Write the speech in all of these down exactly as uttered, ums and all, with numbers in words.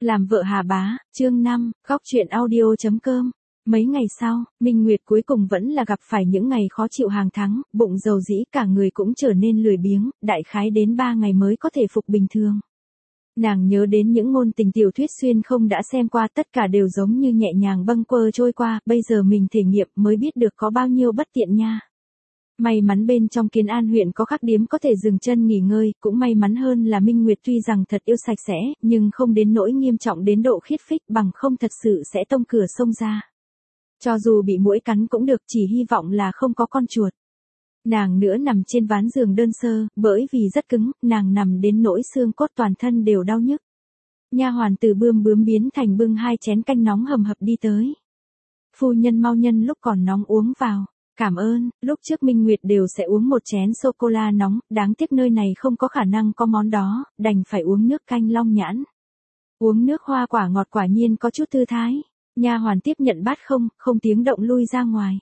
Làm vợ Hà Bá, chương năm, góc chuyện audio chấm com. Mấy ngày sau, Minh Nguyệt cuối cùng vẫn là gặp phải những ngày khó chịu hàng tháng, bụng dầu dĩ cả người cũng trở nên lười biếng, đại khái đến ba ngày mới có thể phục bình thường. Nàng nhớ đến những ngôn tình tiểu thuyết xuyên không đã xem qua, tất cả đều giống như nhẹ nhàng bâng quơ trôi qua, bây giờ mình thể nghiệm mới biết được có bao nhiêu bất tiện nha. May mắn bên trong Kiến An huyện có khắc điếm có thể dừng chân nghỉ ngơi, cũng may mắn hơn là Minh Nguyệt tuy rằng thật yêu sạch sẽ, nhưng không đến nỗi nghiêm trọng đến độ khiết phích, bằng không thật sự sẽ tông cửa xông ra. Cho dù bị muỗi cắn cũng được, chỉ hy vọng là không có con chuột. Nàng nữa nằm trên ván giường đơn sơ, bởi vì rất cứng, nàng nằm đến nỗi xương cốt toàn thân đều đau nhức. Nha hoàn từ bươm bướm biến thành bưng hai chén canh nóng hầm hập đi tới. Phu nhân mau nhân lúc còn nóng uống vào. Cảm ơn, lúc trước Minh Nguyệt đều sẽ uống một chén sô-cô-la nóng, đáng tiếc nơi này không có khả năng có món đó, đành phải uống nước canh long nhãn. Uống nước hoa quả ngọt quả nhiên có chút thư thái. Nha hoàn tiếp nhận bát không, không tiếng động lui ra ngoài.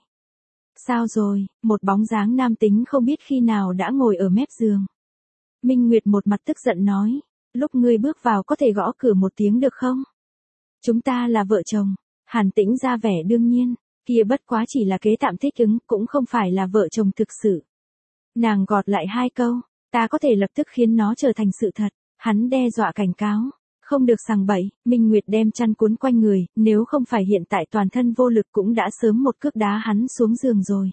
Sao rồi, một bóng dáng nam tính không biết khi nào đã ngồi ở mép giường. Minh Nguyệt một mặt tức giận nói, lúc ngươi bước vào có thể gõ cửa một tiếng được không? Chúng ta là vợ chồng. Hàn Tĩnh ra vẻ đương nhiên. Kia bất quá chỉ là kế tạm thích ứng, cũng không phải là vợ chồng thực sự. Nàng gọt lại hai câu, ta có thể lập tức khiến nó trở thành sự thật. Hắn đe dọa cảnh cáo, không được sằng bậy. Minh Nguyệt đem chăn cuốn quanh người, nếu không phải hiện tại toàn thân vô lực cũng đã sớm một cước đá hắn xuống giường rồi.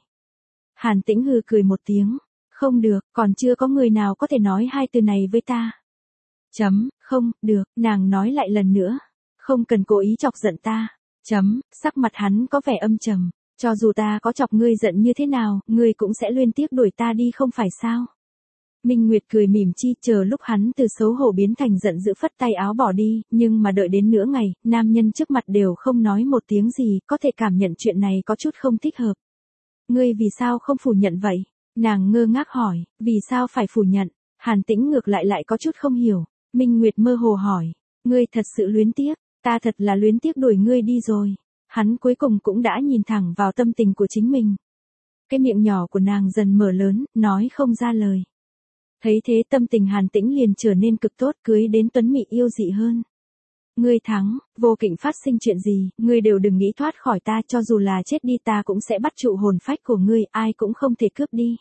Hàn Tĩnh hừ cười một tiếng, không được, còn chưa có người nào có thể nói hai từ này với ta. Chấm, không, được, nàng nói lại lần nữa, không cần cố ý chọc giận ta. Chấm, sắc mặt hắn có vẻ âm trầm, cho dù ta có chọc ngươi giận như thế nào, ngươi cũng sẽ luyên tiếc đuổi ta đi không phải sao? Minh Nguyệt cười mỉm chi, chờ lúc hắn từ xấu hổ biến thành giận dữ phất tay áo bỏ đi, nhưng mà đợi đến nửa ngày, nam nhân trước mặt đều không nói một tiếng gì, có thể cảm nhận chuyện này có chút không thích hợp. Ngươi vì sao không phủ nhận vậy? Nàng ngơ ngác hỏi, vì sao phải phủ nhận? Hàn Tĩnh ngược lại lại có chút không hiểu. Minh Nguyệt mơ hồ hỏi, ngươi thật sự luyến tiếc? Ta thật là luyến tiếc đuổi ngươi đi rồi. Hắn cuối cùng cũng đã nhìn thẳng vào tâm tình của chính mình. Cái miệng nhỏ của nàng dần mở lớn, nói không ra lời. Thấy thế tâm tình Hàn Tĩnh liền trở nên cực tốt, cưới đến Tuấn Mỹ yêu dị hơn. Ngươi thắng, vô kình phát sinh chuyện gì, ngươi đều đừng nghĩ thoát khỏi ta, cho dù là chết đi ta cũng sẽ bắt trụ hồn phách của ngươi, ai cũng không thể cướp đi.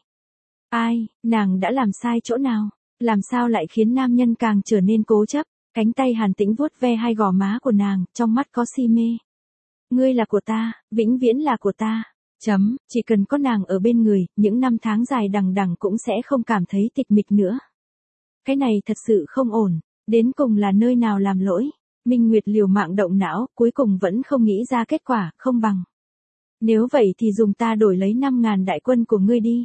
Ai, nàng đã làm sai chỗ nào? Làm sao lại khiến nam nhân càng trở nên cố chấp? Cánh tay Hàn Tĩnh vuốt ve hai gò má của nàng, trong mắt có si mê. Ngươi là của ta, vĩnh viễn là của ta. Chấm, chỉ cần có nàng ở bên người, những năm tháng dài đằng đằng cũng sẽ không cảm thấy tịch mịch nữa. Cái này thật sự không ổn, đến cùng là nơi nào làm lỗi. Minh Nguyệt liều mạng động não, cuối cùng vẫn không nghĩ ra kết quả, không bằng. Nếu vậy thì dùng ta đổi lấy năm ngàn đại quân của ngươi đi.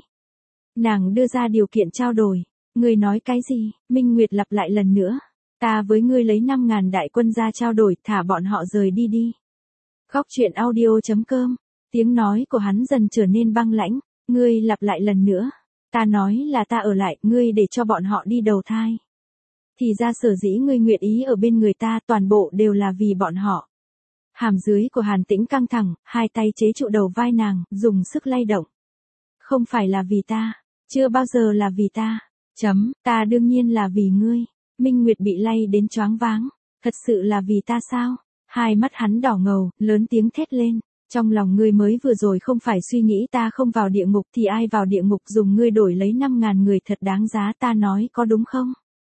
Nàng đưa ra điều kiện trao đổi. Ngươi nói cái gì? Minh Nguyệt lặp lại lần nữa. Ta với ngươi lấy năm ngàn đại quân ra trao đổi, thả bọn họ rời đi đi. Góc chuyện audio chấm com. Tiếng nói của hắn dần trở nên băng lãnh. Ngươi lặp lại lần nữa. Ta nói là ta ở lại, ngươi để cho bọn họ đi đầu thai. Thì ra sở dĩ ngươi nguyện ý ở bên người ta, toàn bộ đều là vì bọn họ. Hàm dưới của Hàn Tĩnh căng thẳng, hai tay chế trụ đầu vai nàng, dùng sức lay động. Không phải là vì ta, chưa bao giờ là vì ta. Chấm, ta đương nhiên là vì ngươi. Minh Nguyệt bị lay đến choáng váng, thật sự là vì ta sao? Hai mắt hắn đỏ ngầu, lớn tiếng thét lên, trong lòng ngươi mới vừa rồi không phải suy nghĩ ta không vào địa ngục thì ai vào địa ngục, dùng ngươi đổi lấy năm ngàn người thật đáng giá, ta nói có đúng không?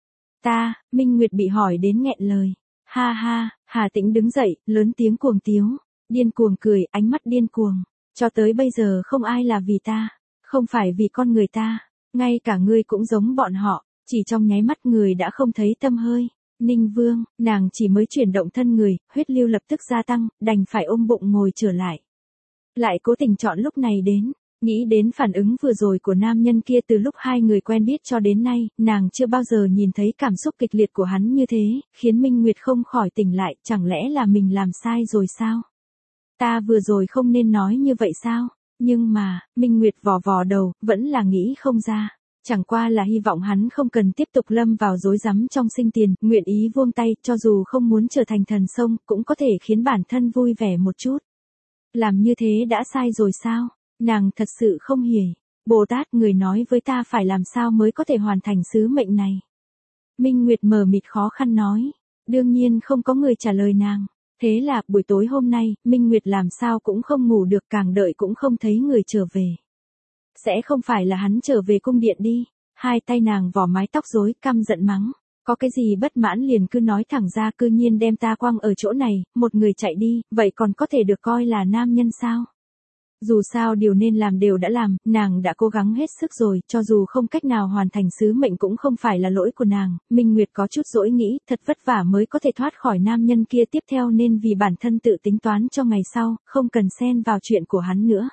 Ta, Minh Nguyệt bị hỏi đến nghẹn lời. Ha ha, Hà Tĩnh đứng dậy, lớn tiếng cuồng tiếu, điên cuồng cười, ánh mắt điên cuồng. Cho tới bây giờ không ai là vì ta, không phải vì con người ta, ngay cả ngươi cũng giống bọn họ. Chỉ trong nháy mắt người đã không thấy tâm hơi. Ninh Vương, nàng chỉ mới chuyển động thân người, huyết lưu lập tức gia tăng, đành phải ôm bụng ngồi trở lại. Lại cố tình chọn lúc này đến, nghĩ đến phản ứng vừa rồi của nam nhân kia từ lúc hai người quen biết cho đến nay, nàng chưa bao giờ nhìn thấy cảm xúc kịch liệt của hắn như thế, khiến Minh Nguyệt không khỏi tỉnh lại, chẳng lẽ là mình làm sai rồi sao? Ta vừa rồi không nên nói như vậy sao? Nhưng mà, Minh Nguyệt vò vò đầu, vẫn là nghĩ không ra. Chẳng qua là hy vọng hắn không cần tiếp tục lâm vào rối rắm trong sinh tiền, nguyện ý buông tay, cho dù không muốn trở thành thần sông, cũng có thể khiến bản thân vui vẻ một chút. Làm như thế đã sai rồi sao? Nàng thật sự không hiểu. Bồ Tát, người nói với ta phải làm sao mới có thể hoàn thành sứ mệnh này. Minh Nguyệt mờ mịt khó khăn nói. Đương nhiên không có người trả lời nàng. Thế là, buổi tối hôm nay, Minh Nguyệt làm sao cũng không ngủ được, càng đợi cũng không thấy người trở về. Sẽ không phải là hắn trở về cung điện đi. Hai tay nàng vò mái tóc rối, căm giận mắng. Có cái gì bất mãn liền cứ nói thẳng ra, cư nhiên đem ta quăng ở chỗ này, một người chạy đi, vậy còn có thể được coi là nam nhân sao? Dù sao điều nên làm đều đã làm, nàng đã cố gắng hết sức rồi, cho dù không cách nào hoàn thành sứ mệnh cũng không phải là lỗi của nàng. Minh Nguyệt có chút dỗi nghĩ, thật vất vả mới có thể thoát khỏi nam nhân kia, tiếp theo nên vì bản thân tự tính toán cho ngày sau, không cần xen vào chuyện của hắn nữa.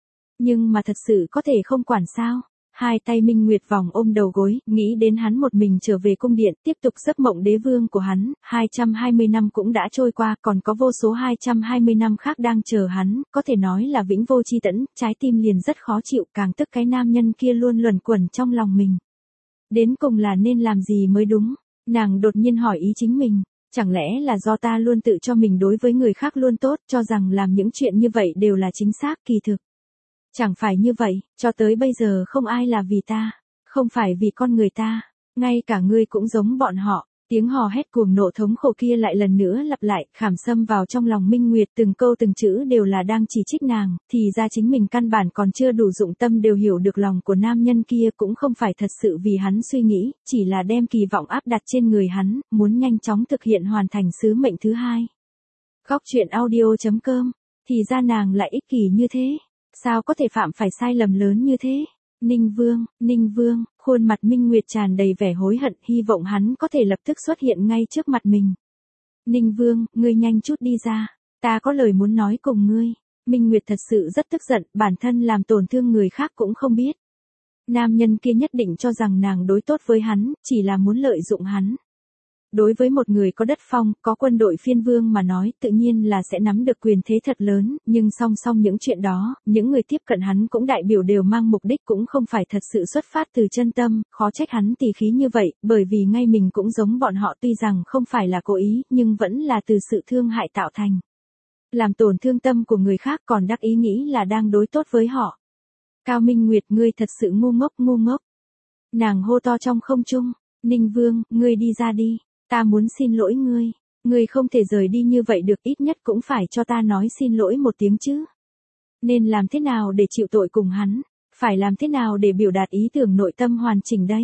Nhưng mà thật sự có thể không quản sao? Hai tay Minh Nguyệt vòng ôm đầu gối, nghĩ đến hắn một mình trở về cung điện, tiếp tục giấc mộng đế vương của hắn, hai trăm hai mươi năm cũng đã trôi qua, còn có vô số hai trăm hai mươi năm khác đang chờ hắn, có thể nói là vĩnh vô chi tẫn, trái tim liền rất khó chịu, càng tức cái nam nhân kia luôn luẩn quẩn trong lòng mình. Đến cùng là nên làm gì mới đúng? Nàng đột nhiên hỏi ý chính mình, chẳng lẽ là do ta luôn tự cho mình đối với người khác luôn tốt, cho rằng làm những chuyện như vậy đều là chính xác, kỳ thực. Chẳng phải như vậy, cho tới bây giờ không ai là vì ta, không phải vì con người ta, ngay cả ngươi cũng giống bọn họ. Tiếng hò hét cuồng nộ thống khổ kia lại lần nữa lặp lại, khảm xâm vào trong lòng Minh Nguyệt, từng câu từng chữ đều là đang chỉ trích nàng, thì ra chính mình căn bản còn chưa đủ dụng tâm đều hiểu được lòng của nam nhân kia, cũng không phải thật sự vì hắn suy nghĩ, chỉ là đem kỳ vọng áp đặt trên người hắn, muốn nhanh chóng thực hiện hoàn thành sứ mệnh thứ hai. Góc truyện audio chấm com, thì ra nàng lại ích kỷ như thế. Sao có thể phạm phải sai lầm lớn như thế? Ninh Vương, Ninh Vương, khuôn mặt Minh Nguyệt tràn đầy vẻ hối hận, hy vọng hắn có thể lập tức xuất hiện ngay trước mặt mình. Ninh Vương, ngươi nhanh chút đi ra, ta có lời muốn nói cùng ngươi. Minh Nguyệt thật sự rất tức giận, bản thân làm tổn thương người khác cũng không biết. Nam nhân kia nhất định cho rằng nàng đối tốt với hắn, chỉ là muốn lợi dụng hắn. Đối với một người có đất phong, có quân đội phiên vương mà nói, tự nhiên là sẽ nắm được quyền thế thật lớn, nhưng song song những chuyện đó, những người tiếp cận hắn cũng đại biểu đều mang mục đích, cũng không phải thật sự xuất phát từ chân tâm, khó trách hắn tỉ khí như vậy, bởi vì ngay mình cũng giống bọn họ, tuy rằng không phải là cố ý, nhưng vẫn là từ sự thương hại tạo thành. Làm tổn thương tâm của người khác còn đắc ý nghĩ là đang đối tốt với họ. Cao Minh Nguyệt, ngươi thật sự ngu ngốc ngu ngốc. Nàng hô to trong không trung, Ninh Vương, ngươi đi ra đi. Ta muốn xin lỗi ngươi, ngươi không thể rời đi như vậy được, ít nhất cũng phải cho ta nói xin lỗi một tiếng chứ. Nên làm thế nào để chịu tội cùng hắn, phải làm thế nào để biểu đạt ý tưởng nội tâm hoàn chỉnh đây?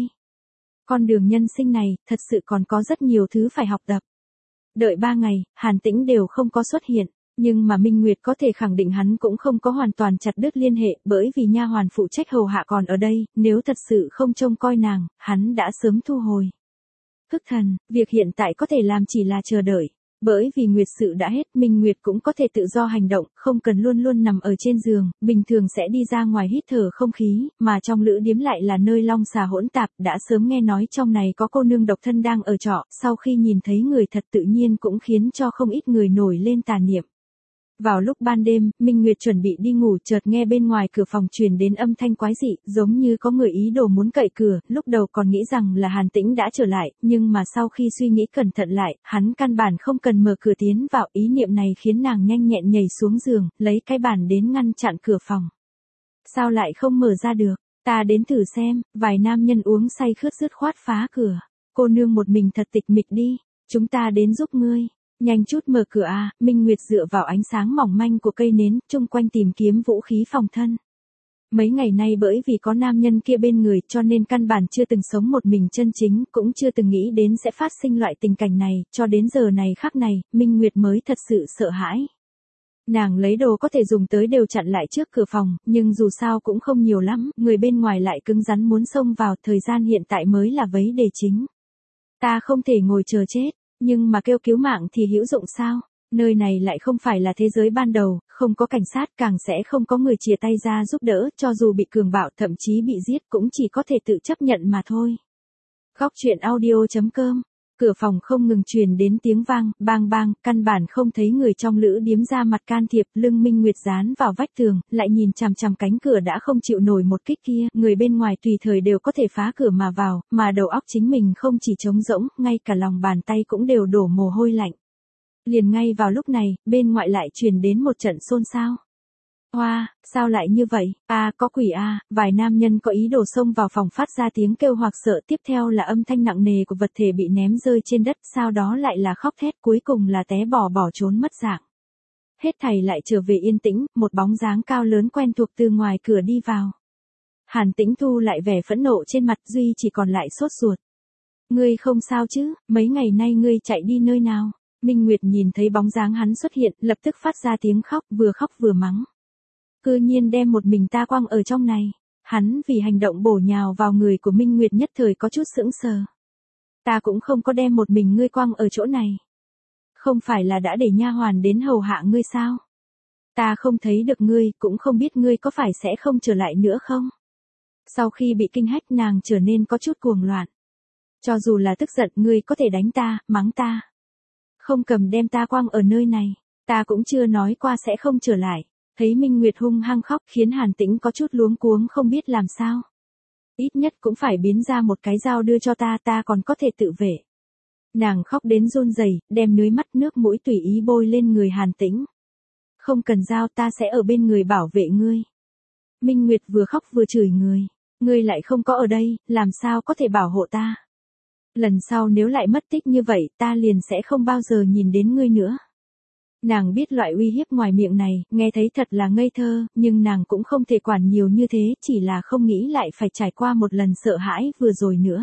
Con đường nhân sinh này, thật sự còn có rất nhiều thứ phải học tập. Đợi ba ngày, Hàn Tĩnh đều không có xuất hiện, nhưng mà Minh Nguyệt có thể khẳng định hắn cũng không có hoàn toàn chặt đứt liên hệ, bởi vì nha hoàn phụ trách hầu hạ còn ở đây, nếu thật sự không trông coi nàng, hắn đã sớm thu hồi. Thức thần, việc hiện tại có thể làm chỉ là chờ đợi. Bởi vì nguyệt sự đã hết, Minh Nguyệt cũng có thể tự do hành động, không cần luôn luôn nằm ở trên giường, bình thường sẽ đi ra ngoài hít thở không khí, mà trong lữ điếm lại là nơi long xà hỗn tạp, đã sớm nghe nói trong này có cô nương độc thân đang ở trọ, sau khi nhìn thấy người thật tự nhiên cũng khiến cho không ít người nổi lên tà niệm. Vào lúc ban đêm, Minh Nguyệt chuẩn bị đi ngủ, chợt nghe bên ngoài cửa phòng truyền đến âm thanh quái dị, giống như có người ý đồ muốn cậy cửa, lúc đầu còn nghĩ rằng là Hàn Tĩnh đã trở lại, nhưng mà sau khi suy nghĩ cẩn thận lại, hắn căn bản không cần mở cửa tiến vào, ý niệm này khiến nàng nhanh nhẹn nhảy xuống giường, lấy cái bàn đến ngăn chặn cửa phòng. Sao lại không mở ra được? Ta đến thử xem. Vài nam nhân uống say khướt dứt khoát phá cửa. Cô nương một mình thật tịch mịch đi, chúng ta đến giúp ngươi. Nhanh chút mở cửa à, Minh Nguyệt dựa vào ánh sáng mỏng manh của cây nến, chung quanh tìm kiếm vũ khí phòng thân. Mấy ngày nay bởi vì có nam nhân kia bên người cho nên căn bản chưa từng sống một mình chân chính, cũng chưa từng nghĩ đến sẽ phát sinh loại tình cảnh này, cho đến giờ này khắc này, Minh Nguyệt mới thật sự sợ hãi. Nàng lấy đồ có thể dùng tới đều chặn lại trước cửa phòng, nhưng dù sao cũng không nhiều lắm, người bên ngoài lại cứng rắn muốn xông vào, thời gian hiện tại mới là vấn đề chính. Ta không thể ngồi chờ chết. Nhưng mà kêu cứu mạng thì hữu dụng sao? Nơi này lại không phải là thế giới ban đầu, không có cảnh sát, càng sẽ không có người chìa tay ra giúp đỡ, cho dù bị cường bạo thậm chí bị giết cũng chỉ có thể tự chấp nhận mà thôi. Góc truyện audio chấm com. Cửa phòng không ngừng truyền đến tiếng vang, bang bang, căn bản không thấy người trong lữ điếm ra mặt can thiệp, lưng Minh Nguyệt dán vào vách tường, lại nhìn chằm chằm cánh cửa đã không chịu nổi một kích kia, người bên ngoài tùy thời đều có thể phá cửa mà vào, mà đầu óc chính mình không chỉ trống rỗng, ngay cả lòng bàn tay cũng đều đổ mồ hôi lạnh. Liền ngay vào lúc này, bên ngoại lại truyền đến một trận xôn xao. Hoa, sao lại như vậy, a có quỷ a vài nam nhân có ý đồ xông vào phòng phát ra tiếng kêu hoặc sợ, tiếp theo là âm thanh nặng nề của vật thể bị ném rơi trên đất, sau đó lại là khóc thét, cuối cùng là té bò bỏ trốn mất dạng. Hết thảy lại trở về yên tĩnh, một bóng dáng cao lớn quen thuộc từ ngoài cửa đi vào. Hàn Tĩnh thu lại vẻ phẫn nộ trên mặt, duy chỉ còn lại sốt ruột. Ngươi không sao chứ, mấy ngày nay ngươi chạy đi nơi nào? Minh Nguyệt nhìn thấy bóng dáng hắn xuất hiện, lập tức phát ra tiếng khóc, vừa khóc vừa mắng. Cư nhiên đem một mình ta quăng ở trong này. Hắn vì hành động bổ nhào vào người của Minh Nguyệt nhất thời có chút sững sờ. Ta cũng không có đem một mình ngươi quăng ở chỗ này. Không phải là đã để nha hoàn đến hầu hạ ngươi sao? Ta không thấy được ngươi, cũng không biết ngươi có phải sẽ không trở lại nữa không? Sau khi bị kinh hách, nàng trở nên có chút cuồng loạn. Cho dù là tức giận, ngươi có thể đánh ta, mắng ta. Không cầm đem ta quăng ở nơi này, ta cũng chưa nói qua sẽ không trở lại. Thấy Minh Nguyệt hung hăng khóc khiến Hàn Tĩnh có chút luống cuống không biết làm sao. Ít nhất cũng phải biến ra một cái dao đưa cho ta, ta còn có thể tự vệ. Nàng khóc đến run rẩy, đem nước mắt nước mũi tùy ý bôi lên người Hàn Tĩnh. Không cần dao, ta sẽ ở bên người bảo vệ ngươi. Minh Nguyệt vừa khóc vừa chửi người. Ngươi lại không có ở đây, làm sao có thể bảo hộ ta? Lần sau nếu lại mất tích như vậy, ta liền sẽ không bao giờ nhìn đến ngươi nữa. Nàng biết loại uy hiếp ngoài miệng này, nghe thấy thật là ngây thơ, nhưng nàng cũng không thể quản nhiều như thế, chỉ là không nghĩ lại phải trải qua một lần sợ hãi vừa rồi nữa.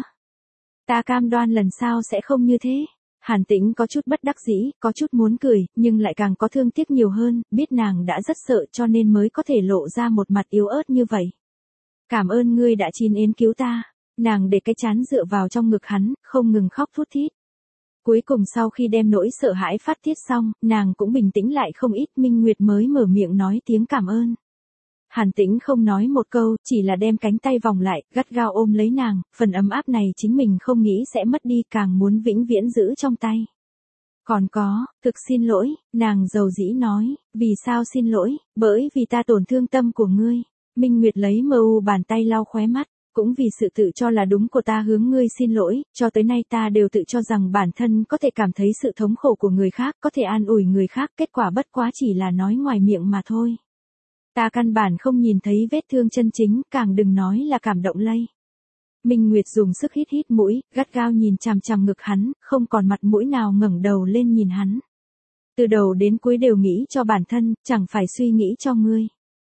Ta cam đoan lần sau sẽ không như thế. Hàn Tĩnh có chút bất đắc dĩ, có chút muốn cười, nhưng lại càng có thương tiếc nhiều hơn, biết nàng đã rất sợ cho nên mới có thể lộ ra một mặt yếu ớt như vậy. Cảm ơn ngươi đã chín yến cứu ta. Nàng để cái chán dựa vào trong ngực hắn, không ngừng khóc thút thít. Cuối cùng sau khi đem nỗi sợ hãi phát tiết xong, nàng cũng bình tĩnh lại không ít. Minh Nguyệt mới mở miệng nói tiếng cảm ơn. Hàn Tĩnh không nói một câu, chỉ là đem cánh tay vòng lại, gắt gao ôm lấy nàng, phần ấm áp này chính mình không nghĩ sẽ mất đi, càng muốn vĩnh viễn giữ trong tay. Còn có, thực xin lỗi, nàng dầu dĩ nói, vì sao xin lỗi, bởi vì ta tổn thương tâm của ngươi. Minh Nguyệt lấy mờ u bàn tay lau khóe mắt. Cũng vì sự tự cho là đúng của ta hướng ngươi xin lỗi, cho tới nay ta đều tự cho rằng bản thân có thể cảm thấy sự thống khổ của người khác, có thể an ủi người khác, kết quả bất quá chỉ là nói ngoài miệng mà thôi. Ta căn bản không nhìn thấy vết thương chân chính, càng đừng nói là cảm động lây. Minh Nguyệt dùng sức hít hít mũi, gắt gao nhìn chằm chằm ngực hắn, không còn mặt mũi nào ngẩng đầu lên nhìn hắn. Từ đầu đến cuối đều nghĩ cho bản thân, chẳng phải suy nghĩ cho ngươi.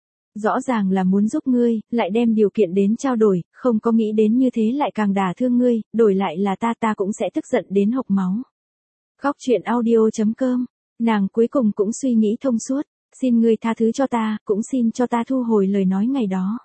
Rõ ràng là muốn giúp ngươi, lại đem điều kiện đến trao đổi, không có nghĩ đến như thế lại càng đả thương ngươi, đổi lại là ta ta cũng sẽ tức giận đến hộc máu. Góc truyện audio chấm com, nàng cuối cùng cũng suy nghĩ thông suốt, xin ngươi tha thứ cho ta, cũng xin cho ta thu hồi lời nói ngày đó.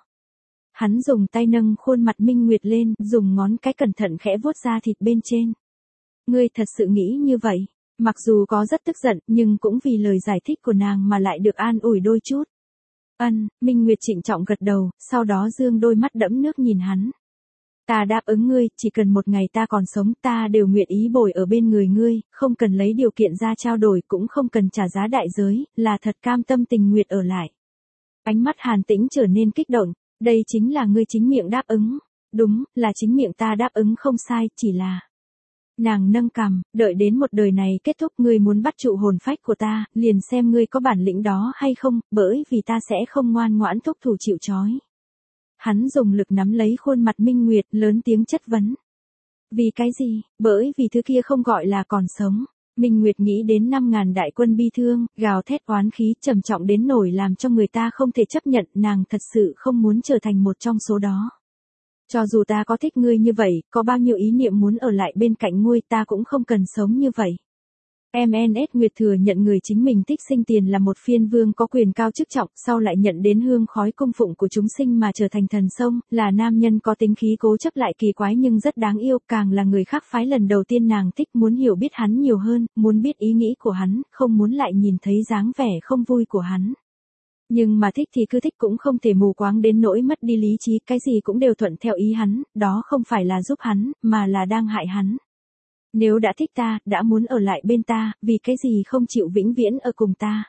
Hắn dùng tay nâng khuôn mặt Minh Nguyệt lên, dùng ngón cái cẩn thận khẽ vuốt da thịt bên trên. Ngươi thật sự nghĩ như vậy, mặc dù có rất tức giận, nhưng cũng vì lời giải thích của nàng mà lại được an ủi đôi chút. Ân, Minh Nguyệt trịnh trọng gật đầu, sau đó dương đôi mắt đẫm nước nhìn hắn. Ta đáp ứng ngươi, chỉ cần một ngày ta còn sống, ta đều nguyện ý bồi ở bên người ngươi, không cần lấy điều kiện ra trao đổi, cũng không cần trả giá đại giới, là thật cam tâm tình nguyện ở lại. Ánh mắt Hàn Tĩnh trở nên kích động, đây chính là ngươi chính miệng đáp ứng. Đúng, là chính miệng ta đáp ứng không sai, chỉ là... Nàng nâng cằm, đợi đến một đời này kết thúc, ngươi muốn bắt trụ hồn phách của ta, liền xem ngươi có bản lĩnh đó hay không, bởi vì ta sẽ không ngoan ngoãn thúc thủ chịu trói. Hắn dùng lực nắm lấy khuôn mặt Minh Nguyệt, lớn tiếng chất vấn. Vì cái gì? Bởi vì thứ kia không gọi là còn sống. Minh Nguyệt nghĩ đến năm ngàn đại quân bi thương, gào thét oán khí, trầm trọng đến nổi làm cho người ta không thể chấp nhận, nàng thật sự không muốn trở thành một trong số đó. Cho dù ta có thích ngươi như vậy, có bao nhiêu ý niệm muốn ở lại bên cạnh ngươi, ta cũng không cần sống như vậy. em en ét Nguyệt thừa nhận người chính mình thích sinh tiền là một phiên vương có quyền cao chức trọng, sau lại nhận đến hương khói cung phụng của chúng sinh mà trở thành thần sông, là nam nhân có tính khí cố chấp lại kỳ quái nhưng rất đáng yêu, càng là người khác phái lần đầu tiên nàng thích, muốn hiểu biết hắn nhiều hơn, muốn biết ý nghĩ của hắn, không muốn lại nhìn thấy dáng vẻ không vui của hắn. Nhưng mà thích thì cứ thích, cũng không thể mù quáng đến nỗi mất đi lý trí, cái gì cũng đều thuận theo ý hắn, đó không phải là giúp hắn, mà là đang hại hắn. Nếu đã thích ta, đã muốn ở lại bên ta, vì cái gì không chịu vĩnh viễn ở cùng ta?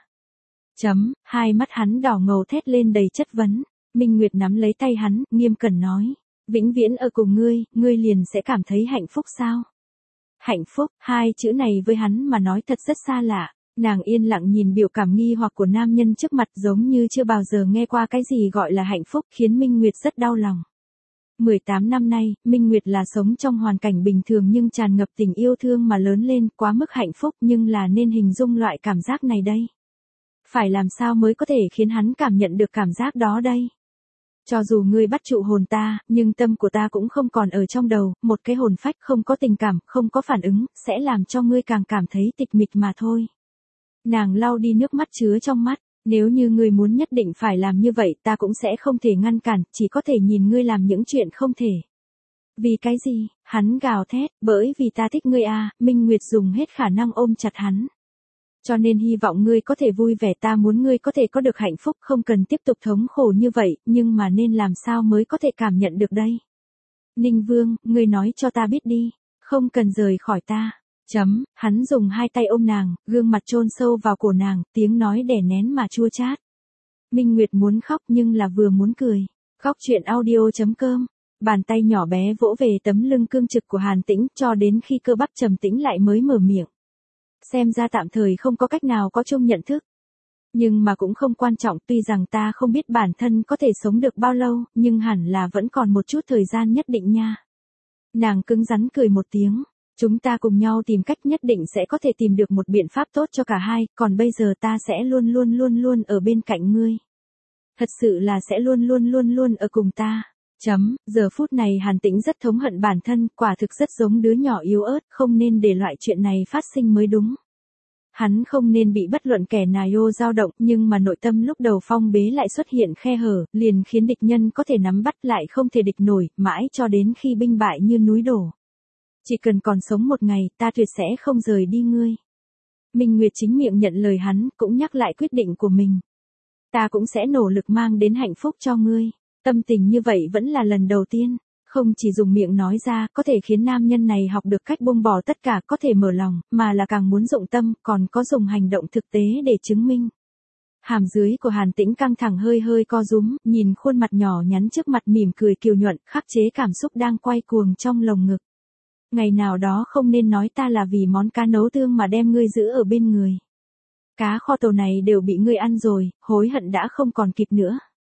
Chấm, hai mắt hắn đỏ ngầu thét lên đầy chất vấn. Minh Nguyệt nắm lấy tay hắn, nghiêm cẩn nói. Vĩnh viễn ở cùng ngươi, ngươi liền sẽ cảm thấy hạnh phúc sao? Hạnh phúc, hai chữ này với hắn mà nói thật rất xa lạ. Nàng yên lặng nhìn biểu cảm nghi hoặc của nam nhân trước mặt giống như chưa bao giờ nghe qua cái gì gọi là hạnh phúc, khiến Minh Nguyệt rất đau lòng. mười tám năm nay, Minh Nguyệt là sống trong hoàn cảnh bình thường nhưng tràn ngập tình yêu thương mà lớn lên, quá mức hạnh phúc, nhưng là nên hình dung loại cảm giác này đây. Phải làm sao mới có thể khiến hắn cảm nhận được cảm giác đó đây? Cho dù ngươi bắt trụ hồn ta, nhưng tâm của ta cũng không còn ở trong đầu, một cái hồn phách không có tình cảm, không có phản ứng, sẽ làm cho ngươi càng cảm thấy tịch mịch mà thôi. Nàng lau đi nước mắt chứa trong mắt, nếu như ngươi muốn nhất định phải làm như vậy ta cũng sẽ không thể ngăn cản, chỉ có thể nhìn ngươi làm những chuyện không thể. Vì cái gì? Hắn gào thét, bởi vì ta thích ngươi à, Minh Nguyệt dùng hết khả năng ôm chặt hắn. Cho nên hy vọng ngươi có thể vui vẻ, ta muốn ngươi có thể có được hạnh phúc, không cần tiếp tục thống khổ như vậy, nhưng mà nên làm sao mới có thể cảm nhận được đây? Ninh Vương, ngươi nói cho ta biết đi, không cần rời khỏi ta. Chấm, hắn dùng hai tay ôm nàng, gương mặt chôn sâu vào cổ nàng, tiếng nói đè nén mà chua chát. Minh Nguyệt muốn khóc nhưng là vừa muốn cười. Khóc chuyện audio chấm com. Bàn tay nhỏ bé vỗ về tấm lưng cương trực của Hàn Tĩnh cho đến khi cơ bắp trầm tĩnh lại mới mở miệng. Xem ra tạm thời không có cách nào có chung nhận thức. Nhưng mà cũng không quan trọng, tuy rằng ta không biết bản thân có thể sống được bao lâu, nhưng hẳn là vẫn còn một chút thời gian nhất định nha. Nàng cứng rắn cười một tiếng. Chúng ta cùng nhau tìm cách, nhất định sẽ có thể tìm được một biện pháp tốt cho cả hai, còn bây giờ ta sẽ luôn luôn luôn luôn ở bên cạnh ngươi. Thật sự là sẽ luôn luôn luôn luôn ở cùng ta. Chấm, giờ phút này Hàn Tĩnh rất thống hận bản thân, quả thực rất giống đứa nhỏ yếu ớt, không nên để loại chuyện này phát sinh mới đúng. Hắn không nên bị bất luận kẻ nào dao động, nhưng mà nội tâm lúc đầu phong bế lại xuất hiện khe hở, liền khiến địch nhân có thể nắm bắt lại không thể địch nổi, mãi cho đến khi binh bại như núi đổ. Chỉ cần còn sống một ngày, ta tuyệt sẽ không rời đi ngươi. Minh Nguyệt chính miệng nhận lời hắn, cũng nhắc lại quyết định của mình. Ta cũng sẽ nỗ lực mang đến hạnh phúc cho ngươi. Tâm tình như vậy vẫn là lần đầu tiên, không chỉ dùng miệng nói ra, có thể khiến nam nhân này học được cách buông bỏ tất cả, có thể mở lòng, mà là càng muốn dụng tâm, còn có dùng hành động thực tế để chứng minh. Hàm dưới của Hàn Tĩnh căng thẳng hơi hơi co rúm, nhìn khuôn mặt nhỏ nhắn trước mặt mỉm cười kiều nhuận, khắc chế cảm xúc đang quay cuồng trong lồng ngực. Ngày nào đó không nên nói ta là vì món cá nấu tương mà đem ngươi giữ ở bên người. Cá kho tàu này đều bị ngươi ăn rồi, hối hận đã không còn kịp nữa.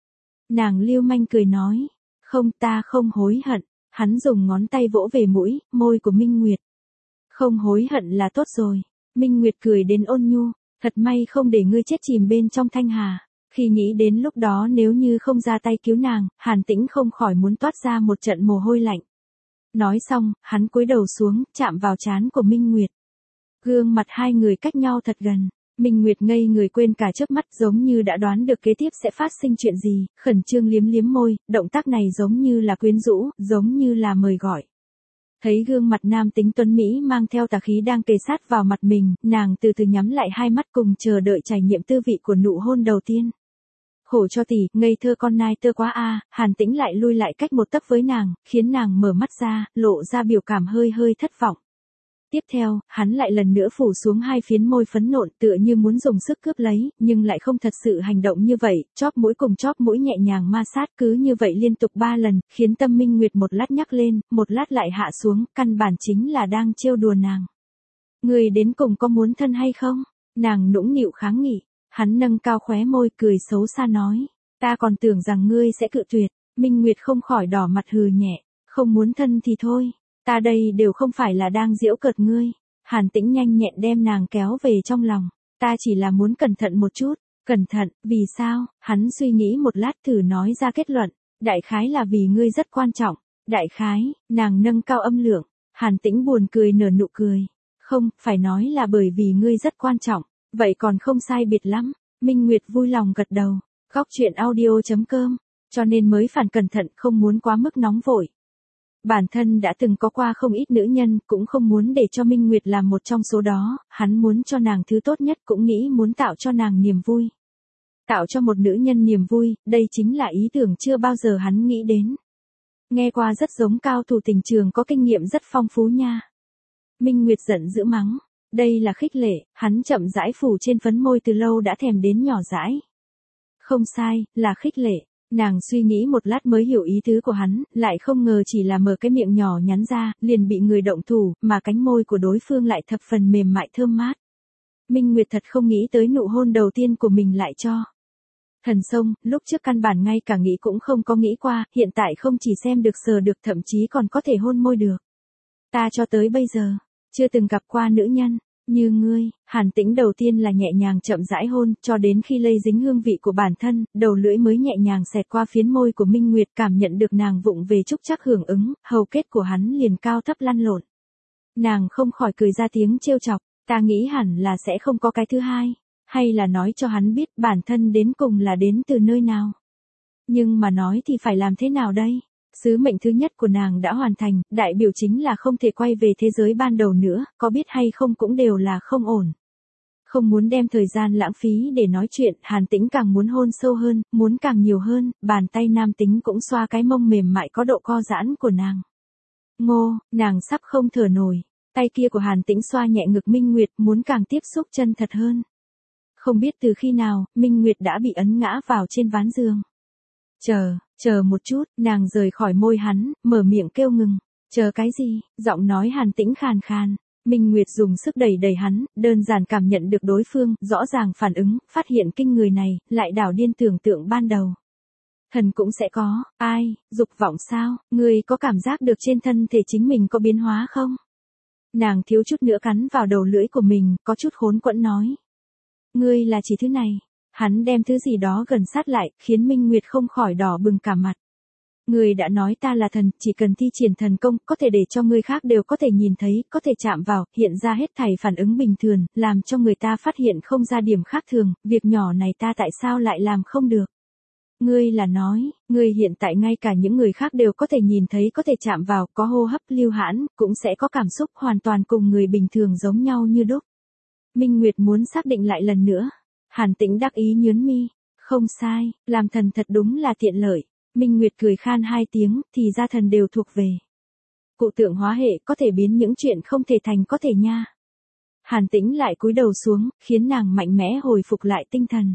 Nàng lưu manh cười nói, không, ta không hối hận. Hắn dùng ngón tay vỗ về mũi, môi của Minh Nguyệt. Không hối hận là tốt rồi. Minh Nguyệt cười đến ôn nhu, thật may không để ngươi chết chìm bên trong thanh hà. Khi nghĩ đến lúc đó nếu như không ra tay cứu nàng, Hàn Tĩnh không khỏi muốn toát ra một trận mồ hôi lạnh. Nói xong, hắn cúi đầu xuống, chạm vào trán của Minh Nguyệt. Gương mặt hai người cách nhau thật gần. Minh Nguyệt ngây người quên cả chớp mắt, giống như đã đoán được kế tiếp sẽ phát sinh chuyện gì, khẩn trương liếm liếm môi, động tác này giống như là quyến rũ, giống như là mời gọi. Thấy gương mặt nam tính tuấn Mỹ mang theo tà khí đang kề sát vào mặt mình, nàng từ từ nhắm lại hai mắt cùng chờ đợi trải nghiệm tư vị của nụ hôn đầu tiên. Khổ cho tỷ, ngây thơ con nai tơ quá a. Hàn Tĩnh lại lui lại cách một tấc với nàng, khiến nàng mở mắt ra, lộ ra biểu cảm hơi hơi thất vọng. Tiếp theo, hắn lại lần nữa phủ xuống hai phiến môi phấn nộn tựa như muốn dùng sức cướp lấy, nhưng lại không thật sự hành động như vậy, chóp mũi cùng chóp mũi nhẹ nhàng ma sát cứ như vậy liên tục ba lần, khiến tâm Minh Nguyệt một lát nhắc lên, một lát lại hạ xuống, căn bản chính là đang trêu đùa nàng. Người đến cùng có muốn thân hay không? Nàng nũng nịu kháng nghị, hắn nâng cao khóe môi cười xấu xa nói, ta còn tưởng rằng ngươi sẽ cự tuyệt. Minh Nguyệt không khỏi đỏ mặt hừ nhẹ, không muốn thân thì thôi. Ta đây đều không phải là đang giễu cợt ngươi. Hàn Tĩnh nhanh nhẹn đem nàng kéo về trong lòng. Ta chỉ là muốn cẩn thận một chút. Cẩn thận, vì sao? Hắn suy nghĩ một lát thử nói ra kết luận. Đại khái là vì ngươi rất quan trọng. Đại khái, nàng nâng cao âm lượng. Hàn Tĩnh buồn cười nở nụ cười. Không, phải nói là bởi vì ngươi rất quan trọng. Vậy còn không sai biệt lắm. Minh Nguyệt vui lòng gật đầu. Góc chuyện audio chấm com. Cho nên mới phản cẩn thận, không muốn quá mức nóng vội. Bản thân đã từng có qua không ít nữ nhân, cũng không muốn để cho Minh Nguyệt làm một trong số đó, hắn muốn cho nàng thứ tốt nhất, cũng nghĩ muốn tạo cho nàng niềm vui. Tạo cho một nữ nhân niềm vui, đây chính là ý tưởng chưa bao giờ hắn nghĩ đến. Nghe qua rất giống cao thủ tình trường có kinh nghiệm rất phong phú nha. Minh Nguyệt giận dữ mắng, đây là khích lệ, hắn chậm rãi phủ trên phấn môi từ lâu đã thèm đến nhỏ dãi. Không sai, là khích lệ. Nàng suy nghĩ một lát mới hiểu ý tứ của hắn, lại không ngờ chỉ là mở cái miệng nhỏ nhắn ra, liền bị người động thủ, mà cánh môi của đối phương lại thập phần mềm mại thơm mát. Minh Nguyệt thật không nghĩ tới nụ hôn đầu tiên của mình lại cho. Thần Sông, lúc trước căn bản ngay cả nghĩ cũng không có nghĩ qua, hiện tại không chỉ xem được sờ được thậm chí còn có thể hôn môi được. Ta cho tới bây giờ, chưa từng gặp qua nữ nhân như ngươi. Hàn Tĩnh đầu tiên là nhẹ nhàng chậm rãi hôn, cho đến khi lây dính hương vị của bản thân, đầu lưỡi mới nhẹ nhàng xẹt qua phiến môi của Minh Nguyệt, cảm nhận được nàng vụng về trúc chắc hưởng ứng, hầu kết của hắn liền cao thấp lăn lộn. Nàng không khỏi cười ra tiếng trêu chọc, ta nghĩ hẳn là sẽ không có cái thứ hai, hay là nói cho hắn biết bản thân đến cùng là đến từ nơi nào. Nhưng mà nói thì phải làm thế nào đây? Sứ mệnh thứ nhất của nàng đã hoàn thành, đại biểu chính là không thể quay về thế giới ban đầu nữa, có biết hay không cũng đều là không ổn. Không muốn đem thời gian lãng phí để nói chuyện, Hàn Tĩnh càng muốn hôn sâu hơn, muốn càng nhiều hơn, bàn tay nam tính cũng xoa cái mông mềm mại có độ co giãn của nàng. Ngô, nàng sắp không thở nổi, tay kia của Hàn Tĩnh xoa nhẹ ngực Minh Nguyệt, muốn càng tiếp xúc chân thật hơn. Không biết từ khi nào, Minh Nguyệt đã bị ấn ngã vào trên ván giường. Chờ, chờ một chút, nàng rời khỏi môi hắn, mở miệng kêu ngừng. Chờ cái gì? Giọng nói Hàn Tĩnh khàn khàn. Minh Nguyệt dùng sức đẩy đẩy hắn, đơn giản cảm nhận được đối phương, rõ ràng phản ứng, phát hiện kinh người này, lại đảo điên tưởng tượng ban đầu. Thần cũng sẽ có, ai, dục vọng sao, ngươi có cảm giác được trên thân thể chính mình có biến hóa không? Nàng thiếu chút nữa cắn vào đầu lưỡi của mình, có chút khốn quẫn nói. Ngươi là chỉ thứ này. Hắn đem thứ gì đó gần sát lại, khiến Minh Nguyệt không khỏi đỏ bừng cả mặt. Ngươi đã nói ta là thần, chỉ cần thi triển thần công, có thể để cho người khác đều có thể nhìn thấy, có thể chạm vào, hiện ra hết thảy phản ứng bình thường, làm cho người ta phát hiện không ra điểm khác thường, việc nhỏ này ta tại sao lại làm không được? Ngươi là nói, ngươi hiện tại ngay cả những người khác đều có thể nhìn thấy, có thể chạm vào, có hô hấp lưu hãn, cũng sẽ có cảm xúc hoàn toàn cùng người bình thường giống nhau như đúc. Minh Nguyệt muốn xác định lại lần nữa. Hàn Tĩnh đắc ý nhướng mi, không sai, làm thần thật đúng là tiện lợi. Minh Nguyệt cười khan hai tiếng, thì ra thần đều thuộc về. Cụ tượng hóa hệ có thể biến những chuyện không thể thành có thể nha. Hàn Tĩnh lại cúi đầu xuống, khiến nàng mạnh mẽ hồi phục lại tinh thần.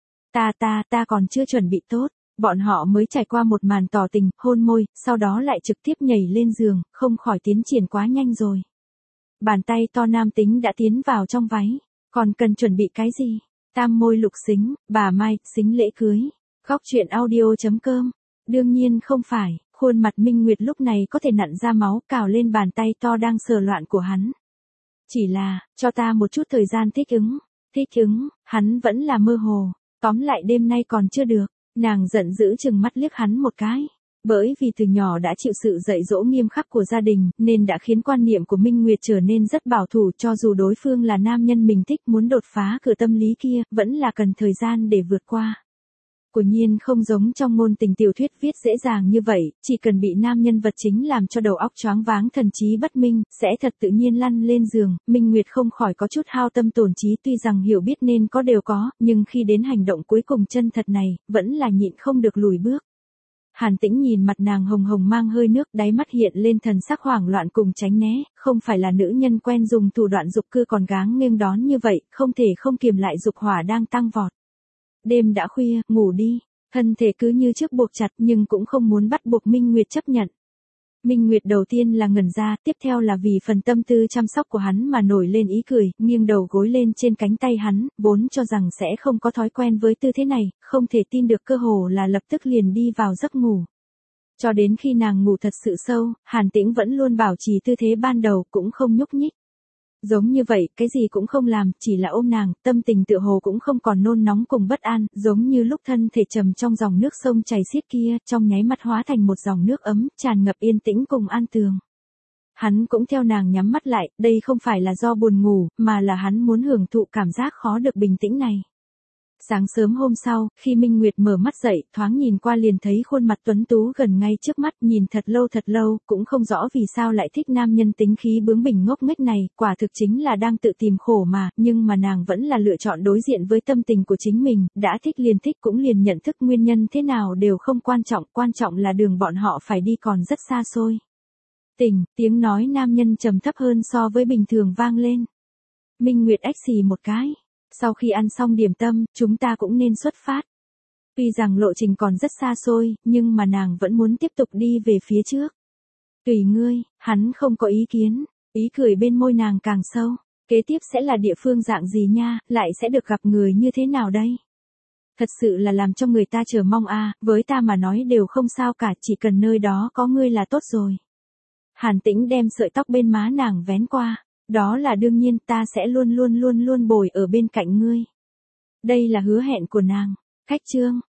Ta ta ta còn chưa chuẩn bị tốt, bọn họ mới trải qua một màn tỏ tình, hôn môi, sau đó lại trực tiếp nhảy lên giường, không khỏi tiến triển quá nhanh rồi. Bàn tay to nam tính đã tiến vào trong váy, còn cần chuẩn bị cái gì? Tam môi lục xính, bà Mai, xính lễ cưới. Góc truyện audio chấm com. Đương nhiên không phải, khuôn mặt Minh Nguyệt lúc này có thể nặn ra máu cào lên bàn tay to đang sờ loạn của hắn. Chỉ là, cho ta một chút thời gian thích ứng. Thích ứng, hắn vẫn là mơ hồ. Tóm lại đêm nay còn chưa được. Nàng giận dữ chừng mắt liếc hắn một cái. Bởi vì từ nhỏ đã chịu sự dạy dỗ nghiêm khắc của gia đình, nên đã khiến quan niệm của Minh Nguyệt trở nên rất bảo thủ, cho dù đối phương là nam nhân mình thích muốn đột phá cửa tâm lý kia, vẫn là cần thời gian để vượt qua. Quả nhiên không giống trong ngôn tình tiểu thuyết viết dễ dàng như vậy, chỉ cần bị nam nhân vật chính làm cho đầu óc choáng váng thần trí bất minh, sẽ thật tự nhiên lăn lên giường. Minh Nguyệt không khỏi có chút hao tâm tổn trí, tuy rằng hiểu biết nên có đều có, nhưng khi đến hành động cuối cùng chân thật này, vẫn là nhịn không được lùi bước. Hàn Tĩnh nhìn mặt nàng hồng hồng mang hơi nước, đáy mắt hiện lên thần sắc hoảng loạn cùng tránh né, không phải là nữ nhân quen dùng thủ đoạn dục cư còn gáng nghênh đón như vậy, không thể không kiềm lại dục hỏa đang tăng vọt. Đêm đã khuya, ngủ đi, thân thể cứ như trước buộc chặt nhưng cũng không muốn bắt buộc Minh Nguyệt chấp nhận. Minh Nguyệt đầu tiên là ngẩn ra, tiếp theo là vì phần tâm tư chăm sóc của hắn mà nổi lên ý cười, nghiêng đầu gối lên trên cánh tay hắn, vốn cho rằng sẽ không có thói quen với tư thế này, không thể tin được cơ hồ là lập tức liền đi vào giấc ngủ. Cho đến khi nàng ngủ thật sự sâu, Hàn Tĩnh vẫn luôn bảo trì tư thế ban đầu, cũng không nhúc nhích. Giống như vậy, cái gì cũng không làm, chỉ là ôm nàng, tâm tình tựa hồ cũng không còn nôn nóng cùng bất an, giống như lúc thân thể trầm trong dòng nước sông chảy xiết kia, trong nháy mắt hóa thành một dòng nước ấm, tràn ngập yên tĩnh cùng an tường. Hắn cũng theo nàng nhắm mắt lại, đây không phải là do buồn ngủ, mà là hắn muốn hưởng thụ cảm giác khó được bình tĩnh này. Sáng sớm hôm sau, khi Minh Nguyệt mở mắt dậy, thoáng nhìn qua liền thấy khuôn mặt tuấn tú gần ngay trước mắt, nhìn thật lâu thật lâu, cũng không rõ vì sao lại thích nam nhân tính khí bướng bỉnh ngốc nghếch này, quả thực chính là đang tự tìm khổ mà, nhưng mà nàng vẫn là lựa chọn đối diện với tâm tình của chính mình, đã thích liền thích cũng liền nhận thức, nguyên nhân thế nào đều không quan trọng, quan trọng là đường bọn họ phải đi còn rất xa xôi. Tỉnh, tiếng nói nam nhân trầm thấp hơn so với bình thường vang lên. Minh Nguyệt ách xì một cái. Sau khi ăn xong điểm tâm, chúng ta cũng nên xuất phát. Tuy rằng lộ trình còn rất xa xôi, nhưng mà nàng vẫn muốn tiếp tục đi về phía trước. Tùy ngươi, hắn không có ý kiến, ý cười bên môi nàng càng sâu. Kế tiếp sẽ là địa phương dạng gì nha, lại sẽ được gặp người như thế nào đây? Thật sự là làm cho người ta chờ mong a, với ta mà nói đều không sao cả, chỉ cần nơi đó có ngươi là tốt rồi. Hàn Tĩnh đem sợi tóc bên má nàng vén qua, đó là đương nhiên, ta sẽ luôn luôn luôn luôn bồi ở bên cạnh ngươi. Đây là hứa hẹn của nàng. Khách trương,